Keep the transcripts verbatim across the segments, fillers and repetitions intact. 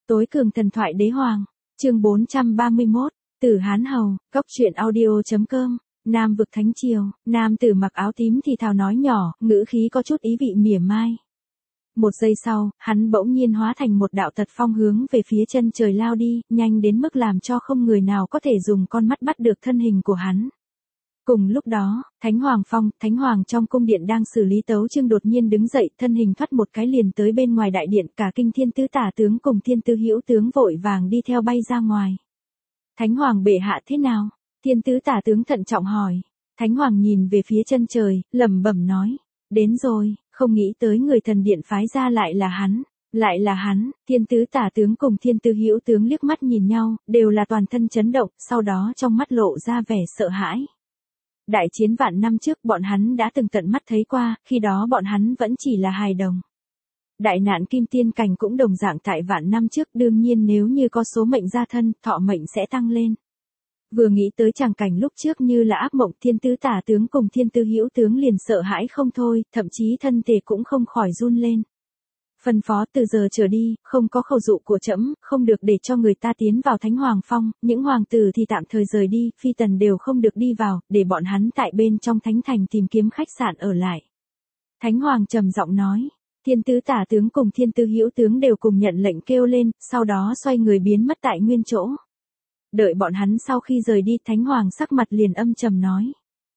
Tối cường thần thoại đế hoàng, chương bốn trăm ba mươi mốt, Tử Hán Hầu, Cốc truyện audio chấm com, Nam vực Thánh Triều, nam tử mặc áo tím thì thào nói nhỏ, ngữ khí có chút ý vị mỉa mai. Một giây sau, hắn bỗng nhiên hóa thành một đạo tật phong hướng về phía chân trời lao đi, nhanh đến mức làm cho không người nào có thể dùng con mắt bắt được thân hình của hắn. Cùng lúc đó, Thánh Hoàng Phong, Thánh Hoàng trong cung điện đang xử lý tấu chương đột nhiên đứng dậy, thân hình thoát một cái liền tới bên ngoài đại điện, cả kinh thiên tứ tả tướng cùng thiên tứ hữu tướng vội vàng đi theo bay ra ngoài. Thánh Hoàng bệ hạ thế nào? Thiên tứ tả tướng thận trọng hỏi. Thánh Hoàng nhìn về phía chân trời, lẩm bẩm nói, đến rồi, không nghĩ tới người thần điện phái ra lại là hắn. Lại là hắn, thiên tứ tả tướng cùng thiên tứ hữu tướng liếc mắt nhìn nhau, đều là toàn thân chấn động, sau đó trong mắt lộ ra vẻ sợ hãi. Đại chiến vạn năm trước bọn hắn đã từng tận mắt thấy qua, khi đó bọn hắn vẫn chỉ là hài đồng. Đại nạn kim tiên cảnh cũng đồng dạng tại vạn năm trước, đương nhiên nếu như có số mệnh gia thân, thọ mệnh sẽ tăng lên. Vừa nghĩ tới tràng cảnh lúc trước như là ác mộng, thiên tứ tả tướng cùng thiên tứ hữu tướng liền sợ hãi không thôi, thậm chí thân thể cũng không khỏi run lên. Phân phó từ giờ trở đi, không có khẩu dụ của trẫm, không được để cho người ta tiến vào Thánh Hoàng Phong, những hoàng tử thì tạm thời rời đi, phi tần đều không được đi vào, để bọn hắn tại bên trong thánh thành tìm kiếm khách sạn ở lại. Thánh Hoàng trầm giọng nói, thiên tứ tả tướng cùng thiên tứ hữu tướng đều cùng nhận lệnh kêu lên, sau đó xoay người biến mất tại nguyên chỗ. Đợi bọn hắn sau khi rời đi, Thánh Hoàng sắc mặt liền âm trầm nói.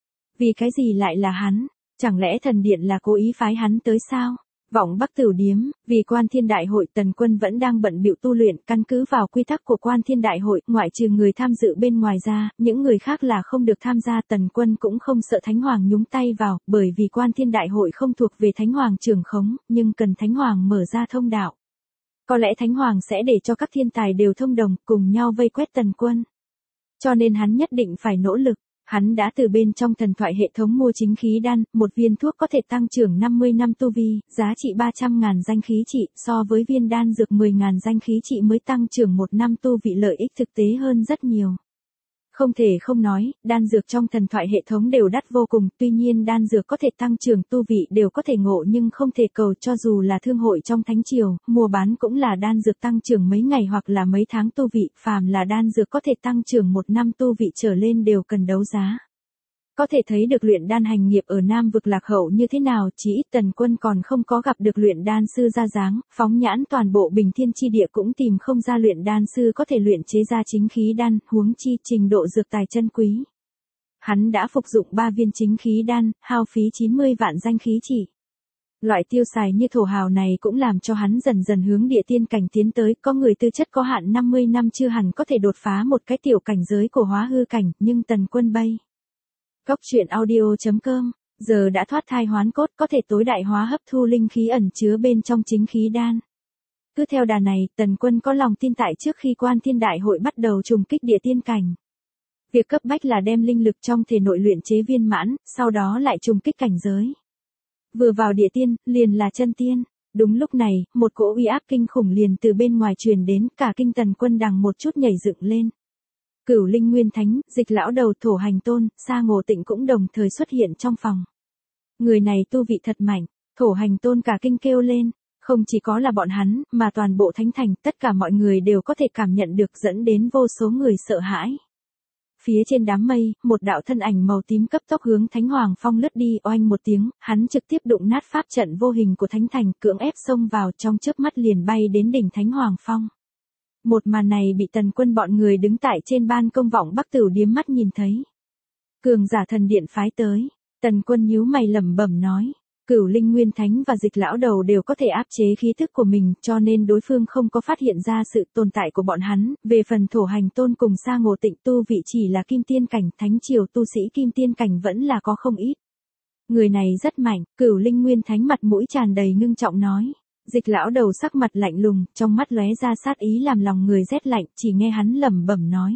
Vì cái gì lại là hắn? Chẳng lẽ thần điện là cố ý phái hắn tới sao? Vọng Bắc Tửu Điếm, vì Quan Thiên Đại Hội Tần Quân vẫn đang bận bịu tu luyện, căn cứ vào quy tắc của Quan Thiên Đại Hội, ngoại trừ người tham dự bên ngoài ra, những người khác là không được tham gia. Tần Quân cũng không sợ Thánh Hoàng nhúng tay vào, bởi vì Quan Thiên Đại Hội không thuộc về Thánh Hoàng trưởng khống, nhưng cần Thánh Hoàng mở ra thông đạo. Có lẽ Thánh Hoàng sẽ để cho các thiên tài đều thông đồng, cùng nhau vây quét Tần Quân. Cho nên hắn nhất định phải nỗ lực. Hắn đã từ bên trong thần thoại hệ thống mua chính khí đan, một viên thuốc có thể tăng trưởng năm mươi năm tu vi, giá trị ba trăm ngàn danh khí trị, so với viên đan dược mười ngàn danh khí trị mới tăng trưởng một năm tu vị lợi ích thực tế hơn rất nhiều. Không thể không nói, đan dược trong thần thoại hệ thống đều đắt vô cùng, tuy nhiên đan dược có thể tăng trưởng tu vị đều có thể ngộ nhưng không thể cầu, cho dù là thương hội trong Thánh Triều, mua bán cũng là đan dược tăng trưởng mấy ngày hoặc là mấy tháng tu vị, phàm là đan dược có thể tăng trưởng một năm tu vị trở lên đều cần đấu giá. Có thể thấy được luyện đan hành nghiệp ở Nam vực lạc hậu như thế nào, chỉ ít Tần Quân còn không có gặp được luyện đan sư ra dáng, phóng nhãn toàn bộ Bình Thiên chi địa cũng tìm không ra luyện đan sư có thể luyện chế ra chính khí đan, huống chi trình độ dược tài chân quý. Hắn đã phục dụng ba viên chính khí đan, hao phí chín mươi vạn danh khí chỉ. Loại tiêu xài như thổ hào này cũng làm cho hắn dần dần hướng địa tiên cảnh tiến tới, có người tư chất có hạn năm mươi năm chưa hẳn có thể đột phá một cái tiểu cảnh giới của hóa hư cảnh, nhưng Tần Quân bay. Cốc truyện audio chấm com, giờ đã thoát thai hoán cốt, có thể tối đại hóa hấp thu linh khí ẩn chứa bên trong chính khí đan. Cứ theo đà này, Tần Quân có lòng tin tại trước khi Quan Thiên Đại Hội bắt đầu trùng kích địa tiên cảnh. Việc cấp bách là đem linh lực trong thể nội luyện chế viên mãn, sau đó lại trùng kích cảnh giới. Vừa vào địa tiên, liền là chân tiên. Đúng lúc này, một cỗ uy áp kinh khủng liền từ bên ngoài truyền đến, cả kinh Tần Quân đằng một chút nhảy dựng lên. Cửu Linh Nguyên Thánh, Dịch Lão Đầu, Thổ Hành Tôn, Sa Ngộ Tịnh cũng đồng thời xuất hiện trong phòng. Người này tu vị thật mạnh, Thổ Hành Tôn cả kinh kêu lên, không chỉ có là bọn hắn, mà toàn bộ thánh thành, tất cả mọi người đều có thể cảm nhận được, dẫn đến vô số người sợ hãi. Phía trên đám mây, một đạo thân ảnh màu tím cấp tốc hướng Thánh Hoàng Phong lướt đi, oanh một tiếng, hắn trực tiếp đụng nát pháp trận vô hình của thánh thành, cưỡng ép xông vào, trong chớp mắt liền bay đến đỉnh Thánh Hoàng Phong. Một màn này bị Tần Quân bọn người đứng tại trên ban công Vọng Bắc Tửu Điếm mắt nhìn thấy. Cường giả thần điện phái tới, Tần Quân nhíu mày lẩm bẩm nói, Cửu Linh Nguyên Thánh và Dịch Lão Đầu đều có thể áp chế khí thức của mình, cho nên đối phương không có phát hiện ra sự tồn tại của bọn hắn. Về phần Thổ Hành Tôn cùng Sa Ngộ Tịnh tu vị chỉ là kim tiên cảnh, Thánh Triều tu sĩ kim tiên cảnh vẫn là có không ít. Người này rất mạnh, Cửu Linh Nguyên Thánh mặt mũi tràn đầy ngưng trọng nói. Dịch Lão Đầu sắc mặt lạnh lùng, trong mắt lóe ra sát ý làm lòng người rét lạnh, chỉ nghe hắn lẩm bẩm nói.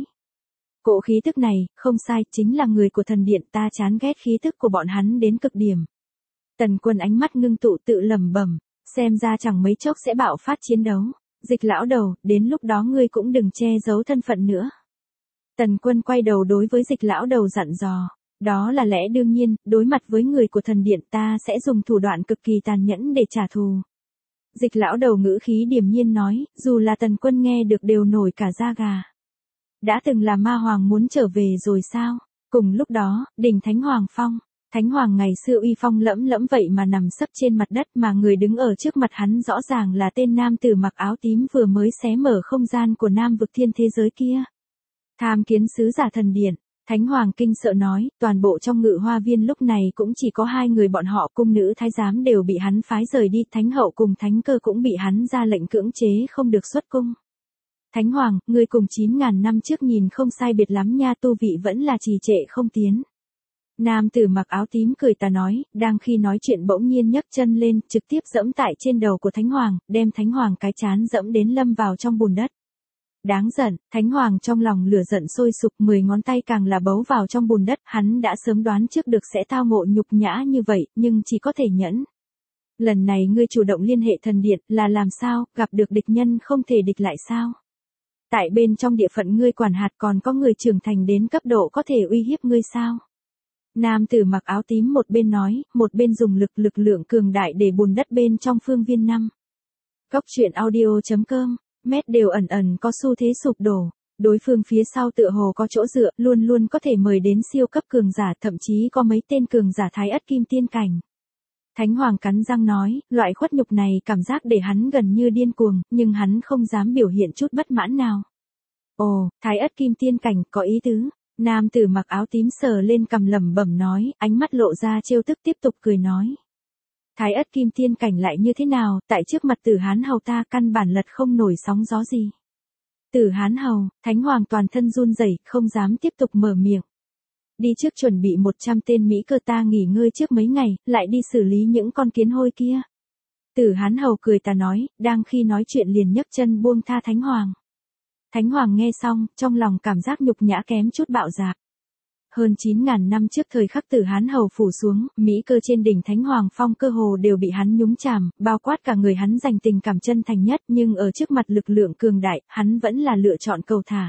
Cỗ khí tức này, không sai, chính là người của thần điện, ta chán ghét khí tức của bọn hắn đến cực điểm. Tần Quân ánh mắt ngưng tụ tự lẩm bẩm, xem ra chẳng mấy chốc sẽ bạo phát chiến đấu. Dịch Lão Đầu, đến lúc đó ngươi cũng đừng che giấu thân phận nữa. Tần Quân quay đầu đối với Dịch Lão Đầu dặn dò. Đó là lẽ đương nhiên, đối mặt với người của thần điện ta sẽ dùng thủ đoạn cực kỳ tàn nhẫn để trả thù. Dịch lão đầu ngữ khí điềm nhiên nói, dù là Tần Quân nghe được đều nổi cả da gà. Đã từng là ma hoàng muốn trở về rồi sao? Cùng lúc đó, đỉnh Thánh Hoàng Phong. Thánh Hoàng ngày xưa uy phong lẫm lẫm vậy mà nằm sấp trên mặt đất mà người đứng ở trước mặt hắn rõ ràng là tên nam tử mặc áo tím vừa mới xé mở không gian của nam vực thiên thế giới kia. Tham kiến sứ giả thần điện. Thánh Hoàng kinh sợ nói, toàn bộ trong ngự hoa viên lúc này cũng chỉ có hai người bọn họ, cung nữ thái giám đều bị hắn phái rời đi, thánh hậu cùng thánh cơ cũng bị hắn ra lệnh cưỡng chế không được xuất cung. Thánh Hoàng, ngươi cùng chín ngàn năm trước nhìn không sai biệt lắm nha, tu vị vẫn là trì trệ không tiến. Nam tử mặc áo tím cười tà nói, đang khi nói chuyện bỗng nhiên nhấc chân lên, trực tiếp dẫm tại trên đầu của Thánh Hoàng, đem Thánh Hoàng cái trán dẫm đến lâm vào trong bùn đất. Đáng giận, Thánh Hoàng trong lòng lửa giận sôi sục, mười ngón tay càng là bấu vào trong bùn đất, hắn đã sớm đoán trước được sẽ tao ngộ nhục nhã như vậy, nhưng chỉ có thể nhẫn. Lần này ngươi chủ động liên hệ thần điện, là làm sao, gặp được địch nhân không thể địch lại sao? Tại bên trong địa phận ngươi quản hạt còn có người trưởng thành đến cấp độ có thể uy hiếp ngươi sao? Nam tử mặc áo tím một bên nói, một bên dùng lực lực lượng cường đại để bùn đất bên trong phương viên năm. Góc truyện audio chấm com, mét đều ẩn ẩn có xu thế sụp đổ. Đối phương phía sau tựa hồ có chỗ dựa, luôn luôn có thể mời đến siêu cấp cường giả, thậm chí có mấy tên cường giả thái ất kim tiên cảnh. Thánh Hoàng cắn răng nói, loại khuất nhục này cảm giác để hắn gần như điên cuồng, nhưng hắn không dám biểu hiện chút bất mãn nào. Ồ, thái ất kim tiên cảnh, có ý tứ. Nam tử mặc áo tím sờ lên cằm lẩm bẩm nói, ánh mắt lộ ra trêu tức tiếp tục cười nói. Thái ất kim tiên cảnh lại như thế nào, tại trước mặt Tử Hán Hầu ta căn bản lật không nổi sóng gió gì. Tử Hán Hầu, Thánh Hoàng toàn thân run rẩy, không dám tiếp tục mở miệng. Đi trước chuẩn bị một trăm tên Mỹ cơ, ta nghỉ ngơi trước mấy ngày, lại đi xử lý những con kiến hôi kia. Tử Hán Hầu cười ta nói, đang khi nói chuyện liền nhấc chân buông tha Thánh Hoàng. Thánh Hoàng nghe xong, trong lòng cảm giác nhục nhã kém chút bạo dạp. Hơn chín ngàn năm trước thời khắc Tử Hán Hầu phủ xuống, Mỹ cơ trên đỉnh Thánh Hoàng Phong cơ hồ đều bị hắn nhúng chàm, bao quát cả người hắn dành tình cảm chân thành nhất, nhưng ở trước mặt lực lượng cường đại, hắn vẫn là lựa chọn cầu thả.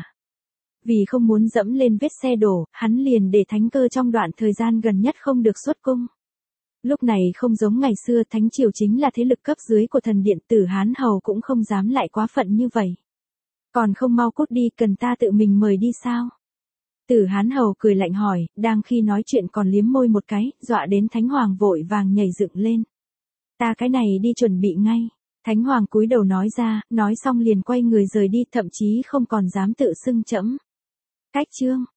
Vì không muốn dẫm lên vết xe đổ, hắn liền để thánh cơ trong đoạn thời gian gần nhất không được xuất cung. Lúc này không giống ngày xưa, Thánh Triều chính là thế lực cấp dưới của thần điện, Tử Hán Hầu cũng không dám lại quá phận như vậy. Còn không mau cút đi, cần ta tự mình mời đi sao? Tử Hán Hầu cười lạnh hỏi, đang khi nói chuyện còn liếm môi một cái, dọa đến Thánh Hoàng vội vàng nhảy dựng lên. Ta cái này đi chuẩn bị ngay. Thánh Hoàng cúi đầu nói ra, nói xong liền quay người rời đi, thậm chí không còn dám tự xưng trẫm. Cách chương.